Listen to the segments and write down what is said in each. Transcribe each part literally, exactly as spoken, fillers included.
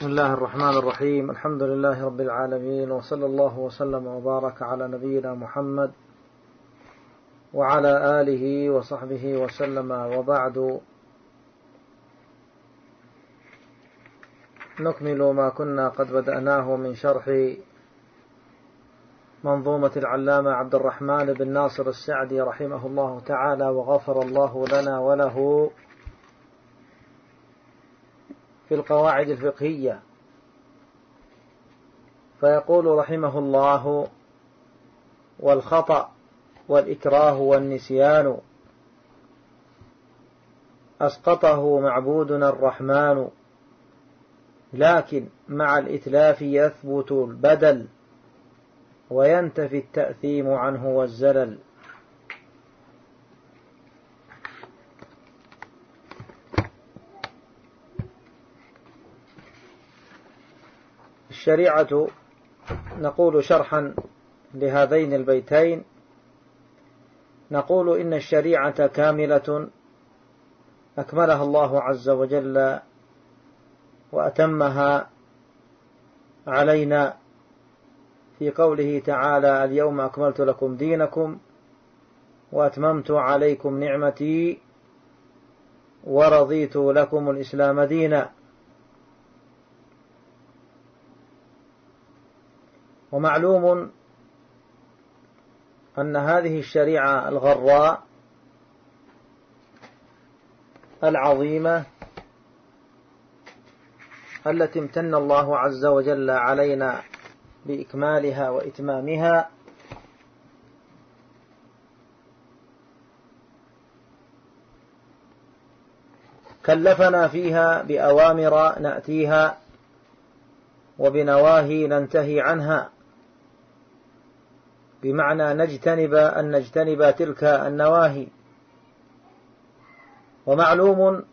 بسم الله الرحمن الرحيم. الحمد لله رب العالمين، وصلى الله وسلم وبارك على نبينا محمد وعلى آله وصحبه وسلم، وبعد. نكمل ما كنا قد بدأناه من شرح منظومة العلامة عبد الرحمن بن ناصر السعدي رحمه الله تعالى وغفر الله لنا وله في القواعد الفقهية. فيقول رحمه الله: والخطأ والإكراه والنسيان أسقطه معبودنا الرحمن، لكن مع الإتلاف يثبت البدل وينتفي التأثيم عنه والزلل. الشريعة، نقول شرحا لهذين البيتين، نقول إن الشريعة كاملة أكملها الله عز وجل وأتمها علينا في قوله تعالى: اليوم أكملت لكم دينكم وأتممت عليكم نعمتي ورضيت لكم الإسلام دينا. ومعلوم أن هذه الشريعة الغراء العظيمة التي امتن الله عز وجل علينا بإكمالها وإتمامها كلفنا فيها بأوامر نأتيها وبنواهي ننتهي عنها، بمعنى نجتنب أن نجتنب تلك النواهي. ومعلوم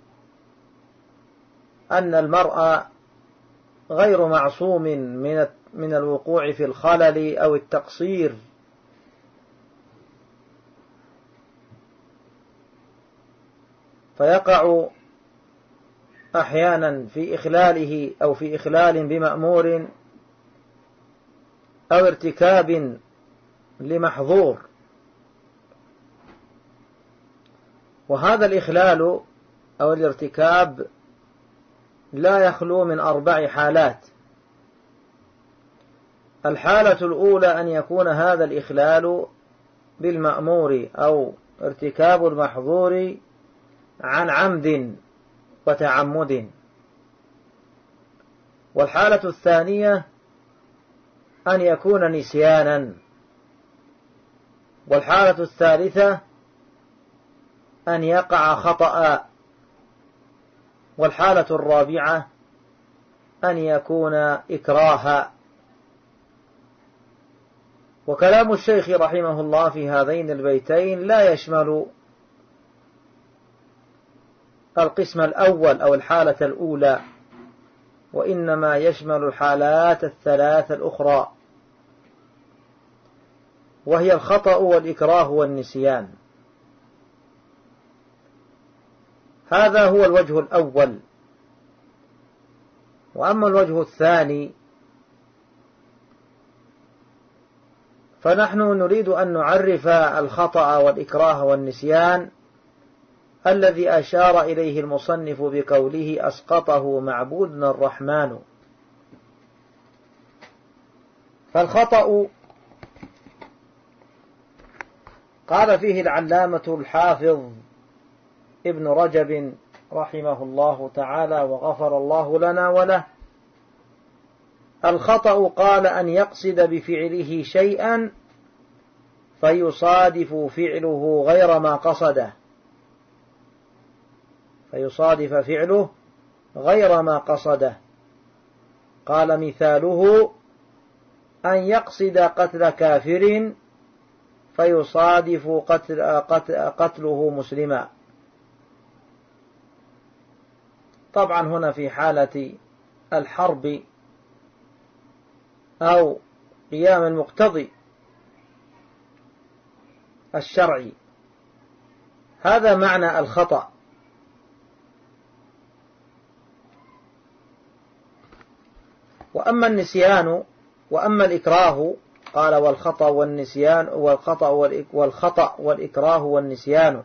أن المرء غير معصوم من من الوقوع في الخلل أو التقصير، فيقع أحيانا في إخلاله أو في إخلال بمأمور أو ارتكاب لمحظور. وهذا الإخلال أو الارتكاب لا يخلو من أربع حالات. الحالة الأولى أن يكون هذا الإخلال بالمأمور أو ارتكاب المحظور عن عمد وتعمد. والحالة الثانية أن يكون نسيانا. والحالة الثالثة أن يقع خطأ. والحالة الرابعة أن يكون إكراها. وكلام الشيخ رحمه الله في هذين البيتين لا يشمل القسم الأول أو الحالة الأولى، وإنما يشمل الحالات الثلاث الأخرى، وهي الخطأ والإكراه والنسيان. هذا هو الوجه الأول. وأما الوجه الثاني فنحن نريد أن نعرف الخطأ والإكراه والنسيان الذي أشار إليه المصنف بقوله: أسقطه معبودنا الرحمن. فالخطأ قال فيه العلامة الحافظ ابن رجب رحمه الله تعالى وغفر الله لنا وله: الخطأ قال أن يقصد بفعله شيئا فيصادف فعله غير ما قصده فيصادف فعله غير ما قصده. قال: مثاله أن يقصد قتل كافر فيصادف قتل قتله مسلما. طبعا هنا في حالة الحرب أو قيام المقتضي الشرعي. هذا معنى الخطأ. وأما النسيان وأما الإكراه قال والخطأ والنسيان والخطأ والخطأ والإكراه والنسيان.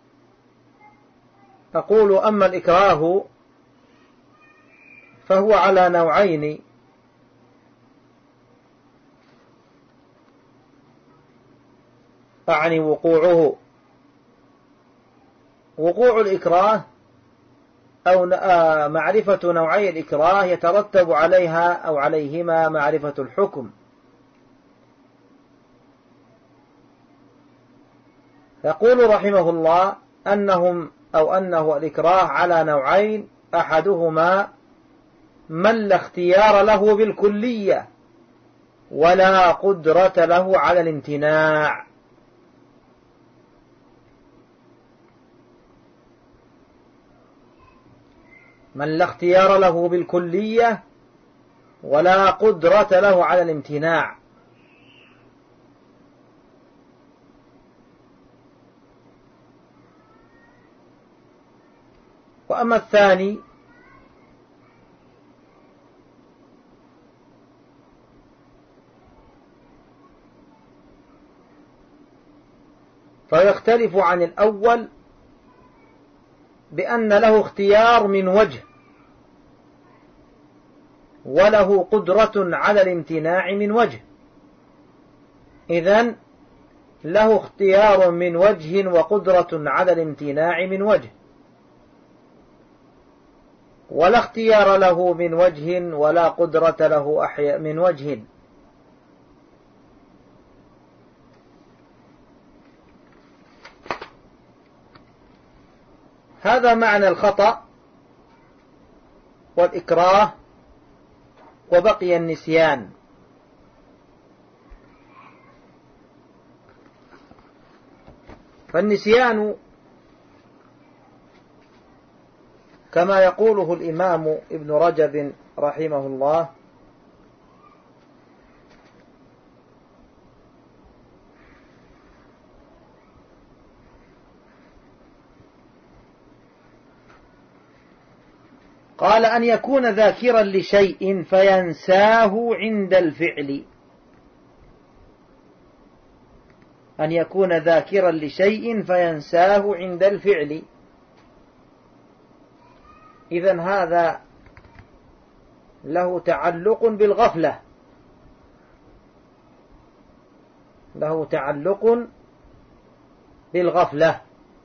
أقول أما الإكراه فهو على نوعين: أعني وقوعه وقوع الإكراه أو معرفة نوعي الإكراه يترتب عليها أو عليهما معرفة الحكم. يقول رحمه الله أنهم أو أنه الإكراه على نوعين: أحدهما من لا اختيار له بالكلية ولا قدرة له على الامتناع، من لا اختيار له بالكلية ولا قدرة له على الامتناع. وأما الثاني فيختلف عن الأول بأن له اختيار من وجه وله قدرة على الامتناع من وجه. إذن له اختيار من وجه وقدرة على الامتناع من وجه، ولا اختيار له من وجه ولا قدرة له أحياء من وجه. هذا معنى الخطأ والإكراه. وبقي النسيان. فالنسيان كما يقوله الإمام ابن رجب رحمه الله: قال أن يكون ذاكرا لشيء فينساه عند الفعل. أن يكون ذاكرا لشيء فينساه عند الفعل. إذن هذا له تعلق بالغفلة، له تعلق بالغفلة.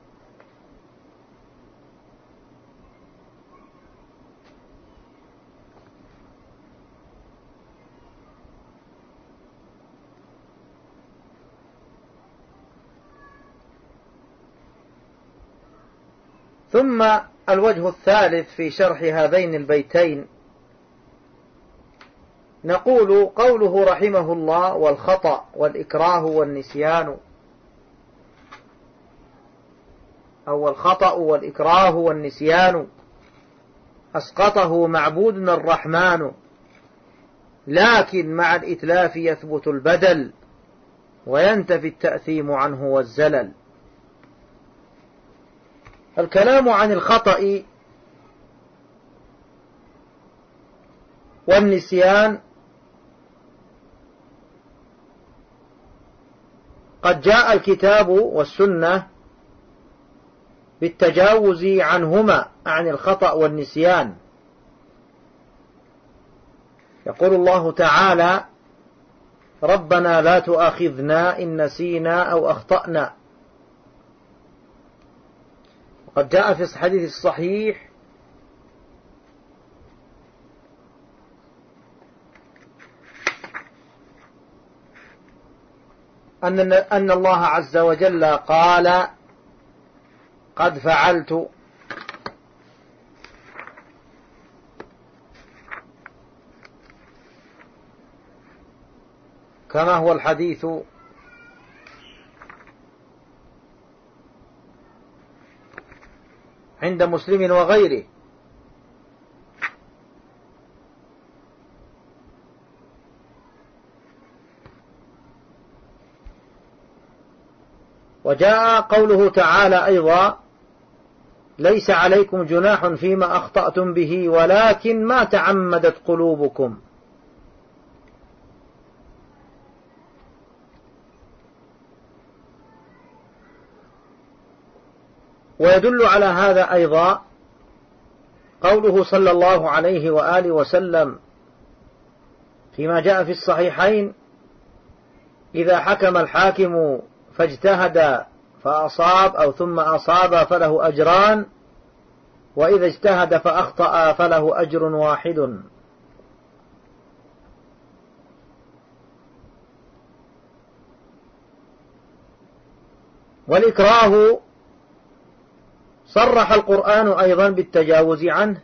ثم الوجه الثالث في شرح هذين البيتين نقول: قوله رحمه الله والخطأ والإكراه والنسيان، أو الخطأ والإكراه والنسيان أسقطه معبودنا الرحمن، لكن مع الإتلاف يثبت البدل وينتفي التأثيم عنه والزلل. الكلام عن الخطأ والنسيان قد جاء الكتاب والسنة بالتجاوز عنهما، عن الخطأ والنسيان. يقول الله تعالى: ربنا لا تؤاخذنا إن نسينا أو أخطأنا. وقد جاء في الحديث الصحيح أن أن الله عز وجل قال: قد فعلت. كما هو الحديث عند مسلم وغيره. وجاء قوله تعالى أيضا: ليس عليكم جناح فيما أخطأتم به ولكن ما تعمدت قلوبكم. ويدل على هذا أيضا قوله صلى الله عليه وآله وسلم فيما جاء في الصحيحين: إذا حكم الحاكم فاجتهد فأصاب أو ثم أصاب فله أجران، وإذا اجتهد فأخطأ فله أجر واحد. والإكراه صرح القرآن أيضا بالتجاوز عنه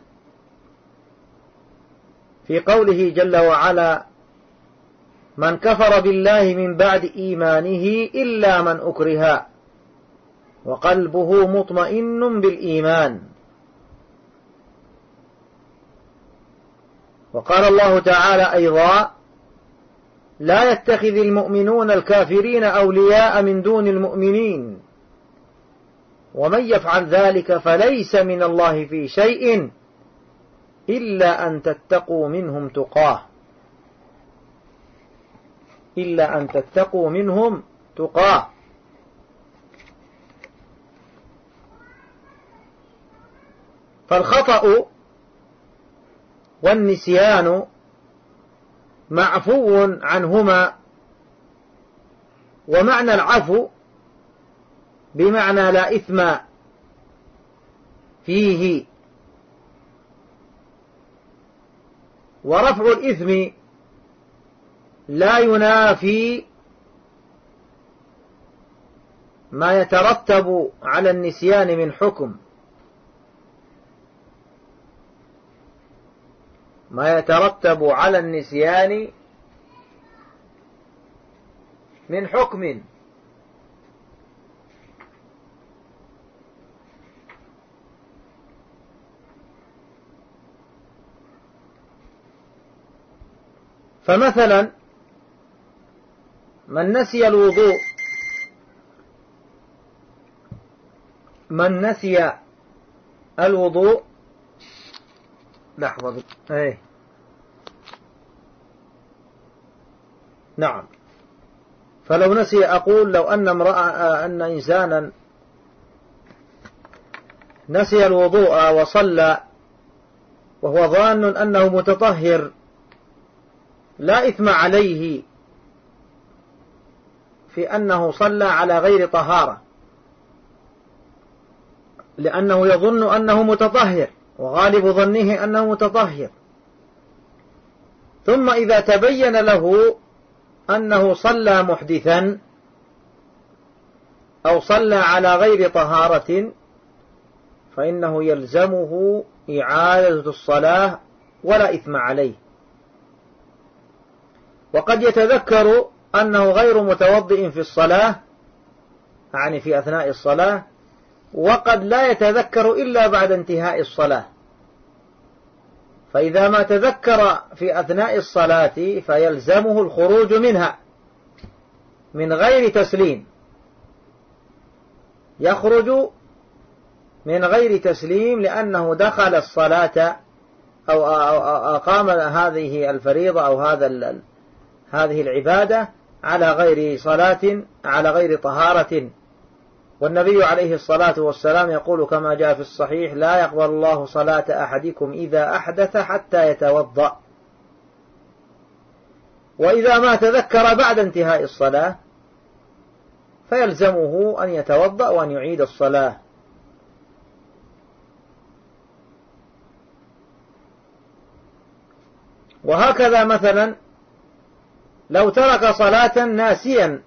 في قوله جل وعلا: من كفر بالله من بعد إيمانه إلا من أكره وقلبه مطمئن بالإيمان. وقال الله تعالى أيضا: لا يتخذ المؤمنون الكافرين أولياء من دون المؤمنين ومن يفعل ذلك فليس من الله في شيء إلا أن تتقوا منهم تقاه إلا أن تتقوا منهم تقاه. فالخطأ والنسيان معفو عنهما، ومعنى العفو بمعنى لا إثم فيه، ورفع الإثم لا ينافي ما يترتب على النسيان من حكم ما يترتب على النسيان من حكم. فمثلا من نسي الوضوء من نسي الوضوء لحظة ايه نعم فلو نسي أقول لو أن امرأة أن إنسانا نسي الوضوء وصلى وهو ظان أنه متطهر لا إثم عليه في أنه صلى على غير طهارة، لأنه يظن أنه متطهر وغالب ظنه أنه متطهر، ثم إذا تبين له أنه صلى محدثا أو صلى على غير طهارة فإنه يلزمه إعادة الصلاة ولا إثم عليه. وقد يتذكر أنه غير متوضئ في الصلاة، يعني في أثناء الصلاة، وقد لا يتذكر إلا بعد انتهاء الصلاة، فإذا ما تذكر في أثناء الصلاة فيلزمه الخروج منها من غير تسليم، يخرج من غير تسليم لأنه دخل الصلاة أو أقام هذه الفريضة أو هذا هذه العبادة على غير صلاة على غير طهارة. والنبي عليه الصلاة والسلام يقول كما جاء في الصحيح: لا يقبل الله صلاة أحدكم إذا أحدث حتى يتوضأ. وإذا ما تذكر بعد انتهاء الصلاة فيلزمه أن يتوضأ وأن يعيد الصلاة. وهكذا مثلا لو ترك صلاة ناسيا،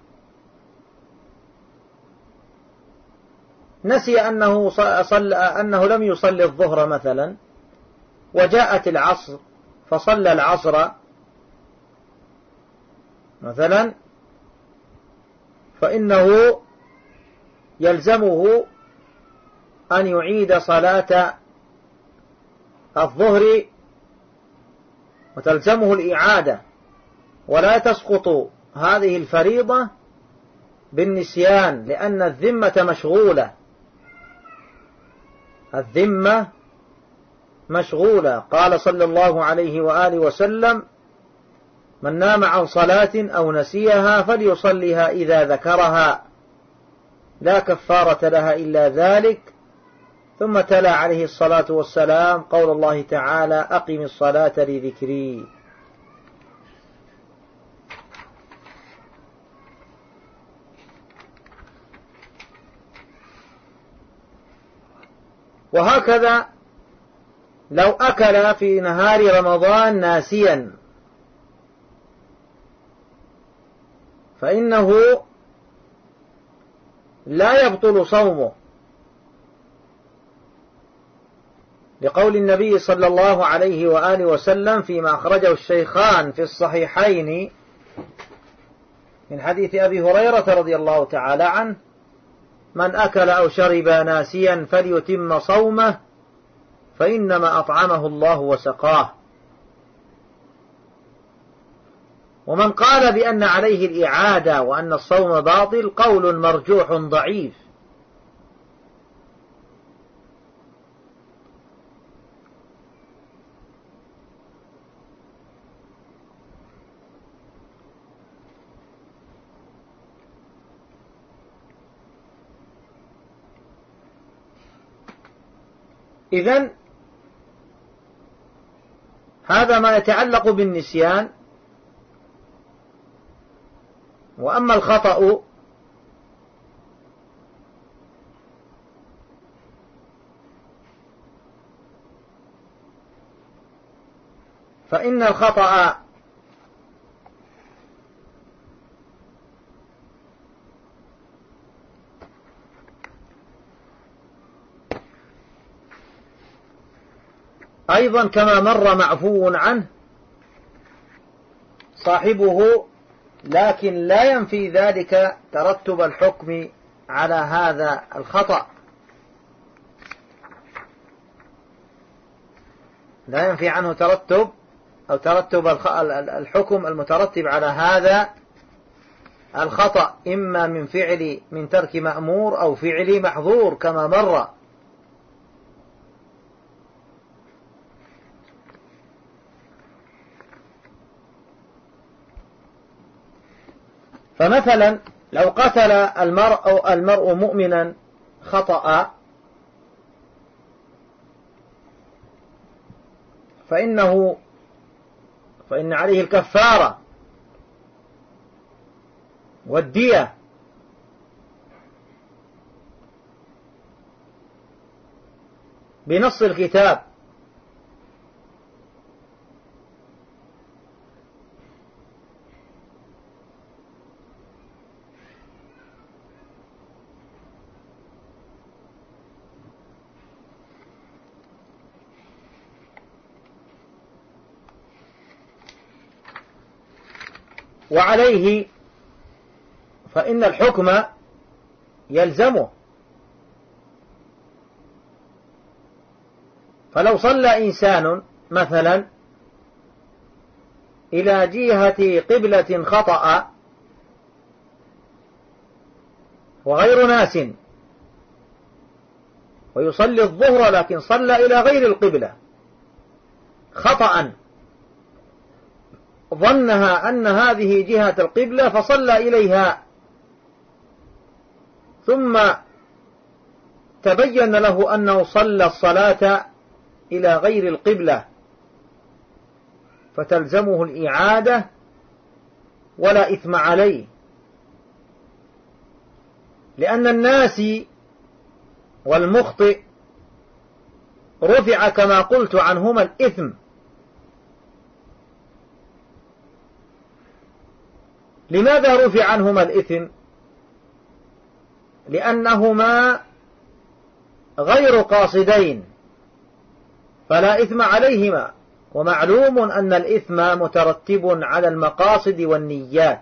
نسي أنه, صلى أنه لم يصلي الظهر مثلا وجاءت العصر فصلى العصر مثلا، فإنه يلزمه أن يعيد صلاة الظهر وتلزمه الإعادة، ولا تسقط هذه الفريضة بالنسيان، لأن الذمة مشغولة الذمة مشغولة. قال صلى الله عليه وآله وسلم: من نام عن صلاة أو نسيها فليصلها إذا ذكرها لا كفارة لها إلا ذلك ثم تلا عليه الصلاة والسلام قول الله تعالى: أقم الصلاة لذكري. وهكذا لو أكل في نهار رمضان ناسيا فإنه لا يبطل صومه، لقول النبي صلى الله عليه وآله وسلم فيما أخرجه الشيخان في الصحيحين من حديث أبي هريرة رضي الله تعالى عنه: من أكل أو شرب ناسيا فليتم صومه فإنما أطعمه الله وسقاه. ومن قال بأن عليه الإعادة وأن الصوم باطل قول مرجوح ضعيف. إذن هذا ما يتعلق بالنسيان. وأما الخطأ فإن الخطأ أيضا كما مر معفو عنه صاحبه، لكن لا ينفي ذلك ترتب الحكم على هذا الخطأ، لا ينفي عنه ترتب أو ترتب الحكم المترتب على هذا الخطأ، إما من فعل من ترك مأمور أو فعل محظور كما مر. فمثلا لو قتل المرء المرء مؤمنا خطأ فإنه فإن عليه الكفارة والدية، بنص الكتاب. وعليه فإن الحكم يلزمه. فلو صلى إنسان مثلا إلى جهة قبلة خطأ وغير ناس، ويصلي الظهر لكن صلى إلى غير القبلة خطأ، ظنها أن هذه جهة القبلة فصلى إليها، ثم تبين له أنه صلى الصلاة إلى غير القبلة، فتلزمه الإعادة ولا إثم عليه، لأن الناسي والمخطئ رفع كما قلت عنهما الإثم. لماذا رفع عنهما الإثم؟ لأنهما غير قاصدين فلا إثم عليهما، ومعلوم أن الإثم مترتب على المقاصد والنيات.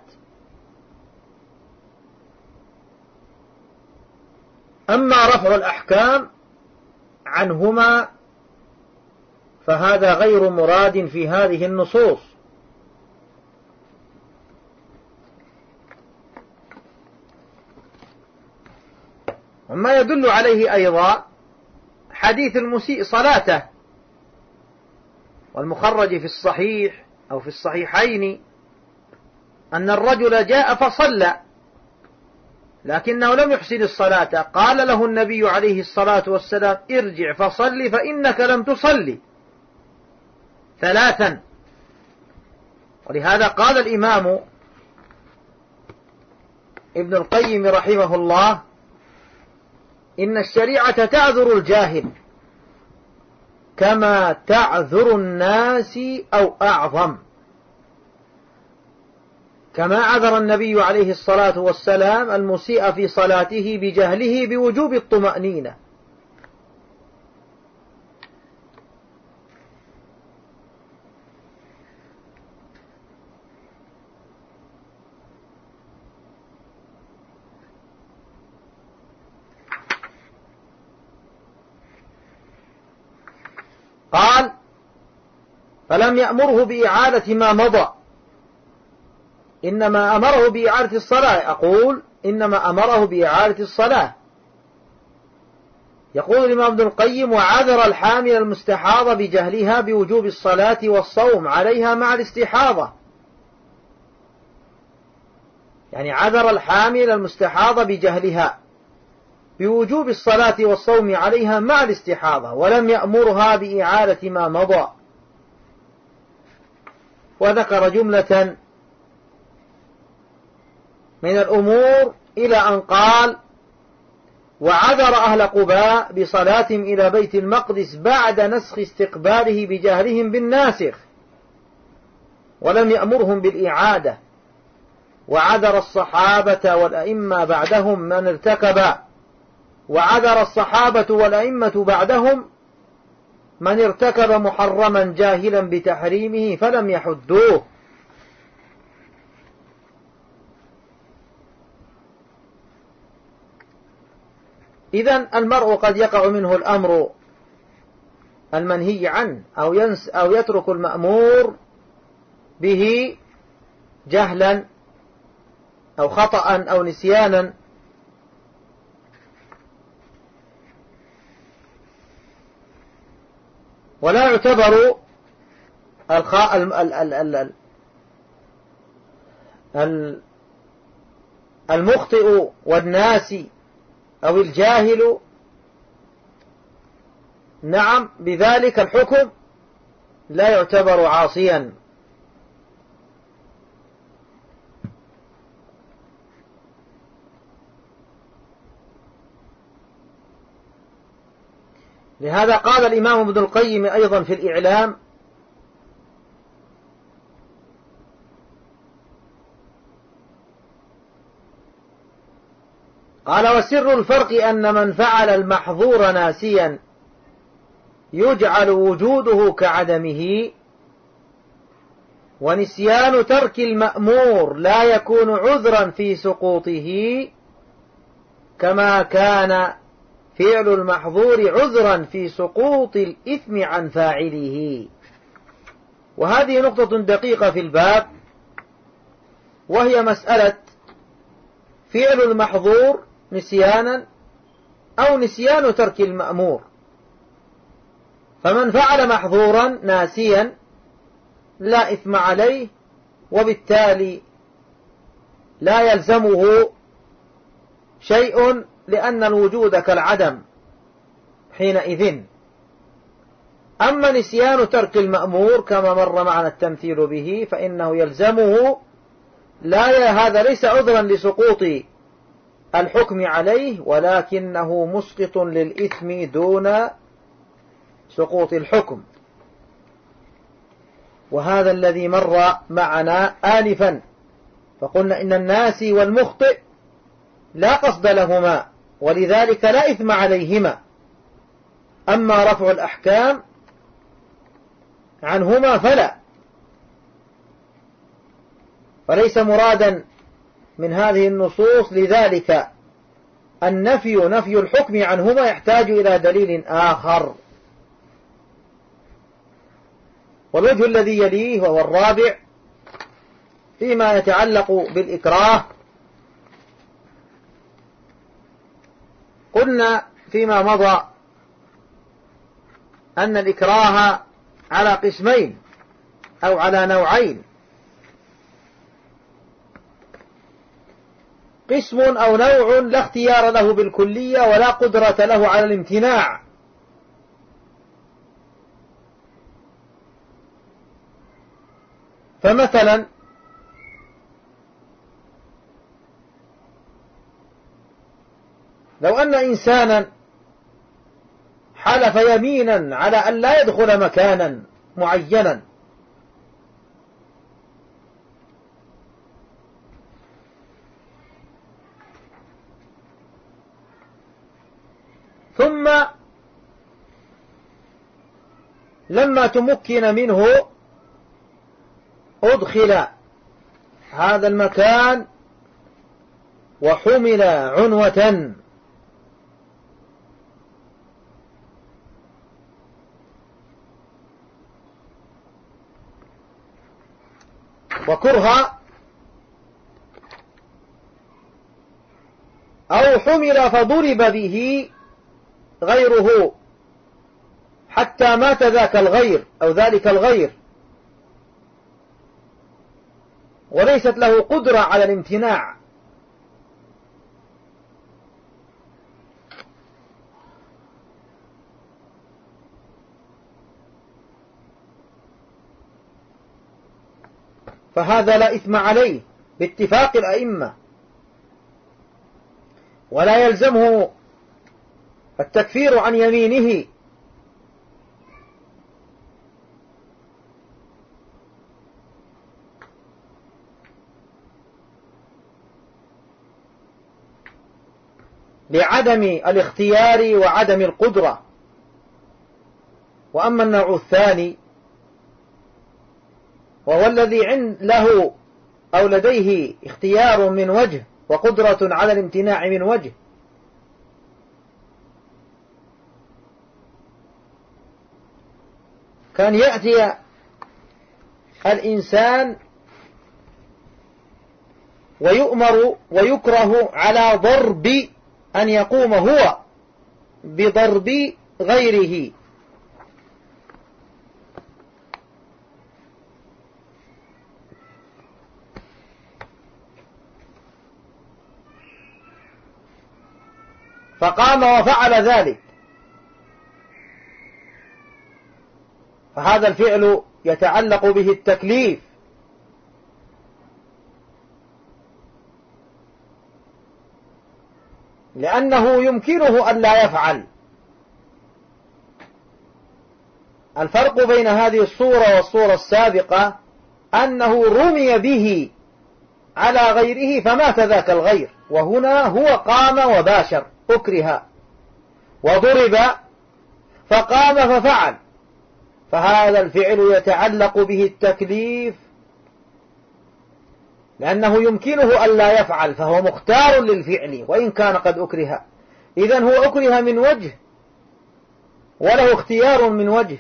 أما رفع الأحكام عنهما فهذا غير مراد في هذه النصوص. وما يدل عليه أيضا حديث المسيء صلاته، والمخرج في الصحيح أو في الصحيحين أن الرجل جاء فصلى لكنه لم يحسن الصلاة، قال له النبي عليه الصلاة والسلام: ارجع فصل فإنك لم تصلي ثلاثا. ولهذا قال الإمام ابن القيم رحمه الله: إن الشريعة تعذر الجاهل كما تعذر الناس أو أعظم، كما عذر النبي عليه الصلاة والسلام المسيء في صلاته بجهله بوجوب الطمأنينة. قال: فلم يأمره بإعادة ما مضى، إنما أمره بإعادة الصلاة. أقول إنما أمره بإعادة الصلاة. يقول الإمام ابن القيم: وعذر الحامل المستحاضة بجهلها بوجوب الصلاة والصوم عليها مع الاستحاضة. يعني عذر الحامل المستحاضة بجهلها بوجوب الصلاة والصوم عليها مع الاستحاضة، ولم يأمرها بإعادة ما مضى. وذكر جملة من الأمور إلى أن قال: وعذر أهل قباء بصلاتهم إلى بيت المقدس بعد نسخ استقباله بجهلهم بالناسخ، ولم يأمرهم بالإعادة. وعذر الصحابة والأئمة بعدهم من ارتكب وعذر الصحابة والأئمة بعدهم من ارتكب محرما جاهلا بتحريمه فلم يحدوه. إذن المرء قد يقع منه الأمر المنهي عنه، أو ينس أو يترك المأمور به جهلا أو خطأ أو نسيانا، ولا يعتبر المخطئ والناسي أو الجاهل نعم بذلك الحكم لا يعتبر عاصيا. لهذا قال الإمام ابن القيم أيضا في الإعلام: قال: وسر الفرق أن من فعل المحظور ناسيا يجعل وجوده كعدمه، ونسيان ترك المأمور لا يكون عذرا في سقوطه، كما كان فعل المحظور عذرا في سقوط الإثم عن فاعله. وهذه نقطة دقيقة في الباب، وهي مسألة فعل المحظور نسيانا أو نسيان ترك المأمور. فمن فعل محظورا ناسيا لا إثم عليه، وبالتالي لا يلزمه شيء، لأن الوجود كالعدم حينئذ. أما نسيان ترك المأمور كما مر معنا التمثيل به فإنه يلزمه، لا هذا ليس عذرا لسقوط الحكم عليه، ولكنه مسقط للإثم دون سقوط الحكم. وهذا الذي مر معنا آنفا، فقلنا إن الناسي والمخطئ لا قصد لهما، ولذلك لا إثم عليهما. أما رفع الأحكام عنهما فلا، فليس مرادا من هذه النصوص. لذلك النفي نفي الحكم عنهما يحتاج إلى دليل آخر. والوجه الذي يليه وهو الرابع فيما يتعلق بالإكراه، قلنا فيما مضى أن الإكراه على قسمين أو على نوعين. قسم أو نوع لا اختيار له بالكلية ولا قدرة له على الامتناع. فمثلا لو أن إنسانا حلف يمينا على أن لا يدخل مكانا معينا، ثم لما تمكن منه أدخل هذا المكان وحمل عنوة، وكرها، أو حمل فضرب به غيره حتى مات ذاك الغير أو ذلك الغير وليست له قدرة على الامتناع، فهذا لا إثم عليه باتفاق الأئمة، ولا يلزمه التكفير عن يمينه، لعدم الاختيار وعدم القدرة. وأما النوع الثاني وهو الذي عند له أو لديه اختيار من وجه وقدرة على الامتناع من وجه، كان يأتي الإنسان ويؤمر ويكره على ضرب أن يقوم هو بضرب غيره، فقام وفعل ذلك، فهذا الفعل يتعلق به التكليف، لأنه يمكنه أن لا يفعل. الفرق بين هذه الصورة والصورة السابقة أنه رمي به على غيره فمات ذاك الغير، وهنا هو قام وباشر، أكره وضرب فقام ففعل، فهذا الفعل يتعلق به التكليف لأنه يمكنه أن لا يفعل، فهو مختار للفعل وإن كان قد أكره. إذن هو أكره من وجه وله اختيار من وجه،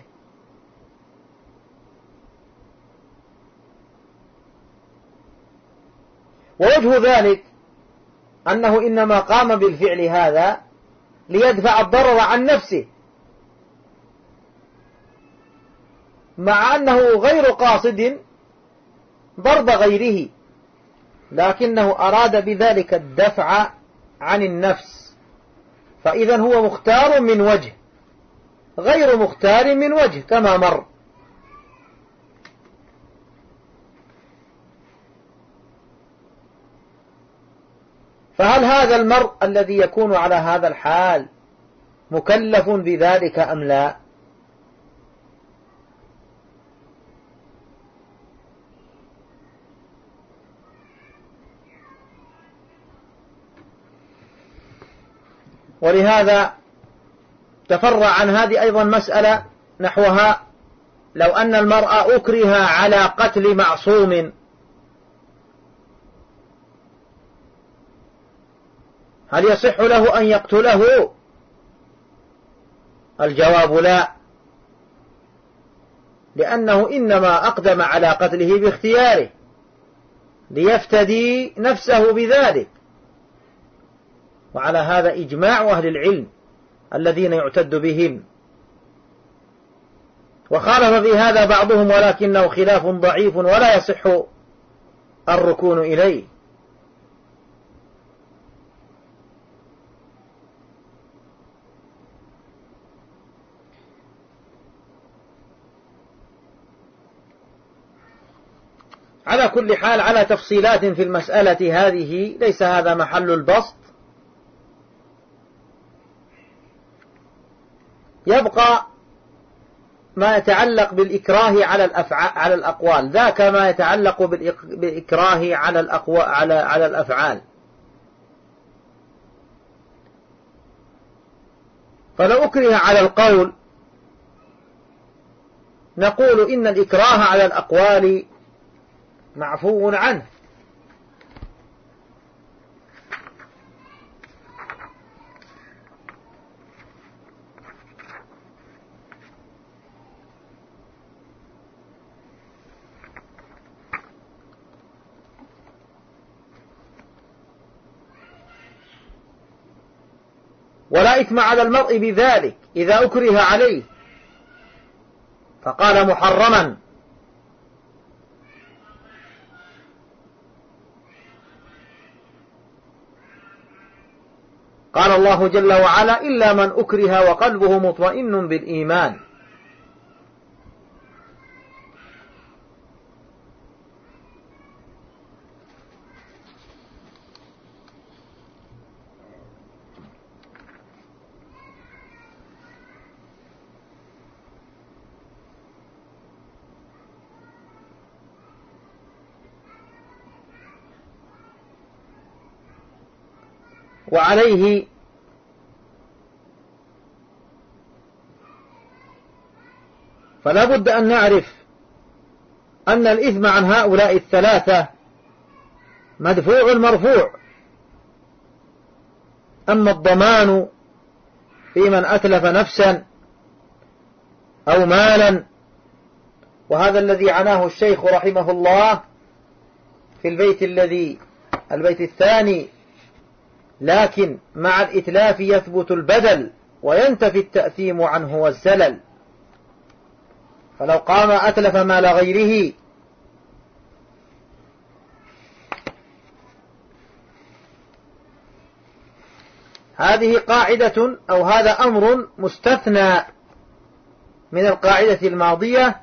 ووجه ذلك أنه إنما قام بالفعل هذا ليدفع الضرر عن نفسه، مع أنه غير قاصد ضرب غيره، لكنه أراد بذلك الدفع عن النفس، فإذا هو مختار من وجه غير مختار من وجه كما مر. فهل هذا المرء الذي يكون على هذا الحال مكلف بذلك أم لا؟ ولهذا تفرع عن هذه أيضا مسألة نحوها: لو أن المرأة أكره على قتل معصوم هل يصح له أن يقتله؟ الجواب لا، لأنه إنما أقدم على قتله باختياره ليفتدي نفسه بذلك، وعلى هذا إجماع أهل العلم الذين يعتد بهم. وخالف في هذا بعضهم ولكنه خلاف ضعيف ولا يصح الركون إليه. على كل حال، على تفصيلات في المسألة هذه ليس هذا محل البسط. يبقى ما يتعلق بالإكراه على الأفعال على الأقوال، ذاك ما يتعلق بالإكراه على الأقوال على على الأفعال. فلو أكره على القول نقول إن الإكراه على الأقوال معفو عنه، ولا إثم على المرء بذلك إذا أكره عليه فقال محرما. قال الله جل وعلا: إلا من أكره وقلبه مطمئن بالإيمان. وعليه فلا بد أن نعرف أن الإثم عن هؤلاء الثلاثة مدفوع مرفوع. أما الضمان في من أتلف نفسا أو مالا، وهذا الذي عناه الشيخ رحمه الله في البيت الذي البيت الثاني: لكن مع الإتلاف يثبت البدل وينتفي التأثيم عنه والزلل. فلو قام أتلف مال غيره هذه قاعدة أو هذا أمر مستثنى من القاعدة الماضية،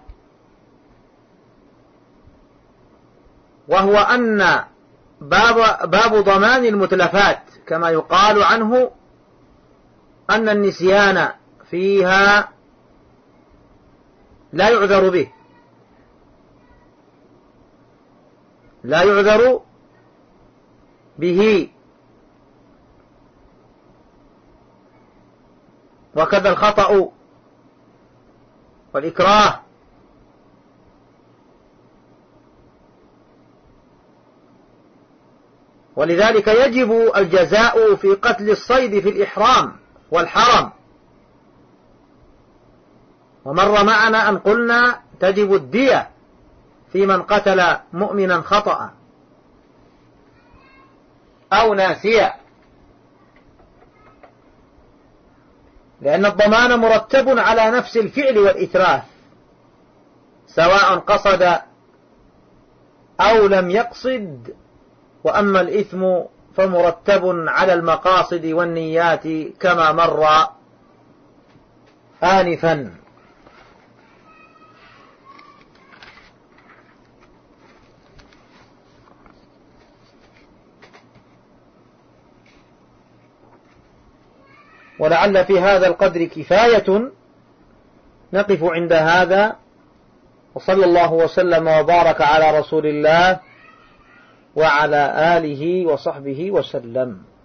وهو أن باب, باب ضمان المتلفات كما يقال عنه أن النسيان فيها لا يعذر به، لا يعذر به. وكذا الخطأ والإكراه. ولذلك يجب الجزاء في قتل الصيد في الإحرام والحرم. ومر معنا أن قلنا تجب الدية في من قتل مؤمنا خطأ أو ناسيا، لأن الضمان مرتب على نفس الفعل والإتلاف سواء قصد أو لم يقصد. وأما الإثم فمرتب على المقاصد والنيات كما مر آنفا. ولعل في هذا القدر كفاية، نقف عند هذا، وصلى الله وسلم وبارك على رسول الله وعلى آله وصحبه وسلم.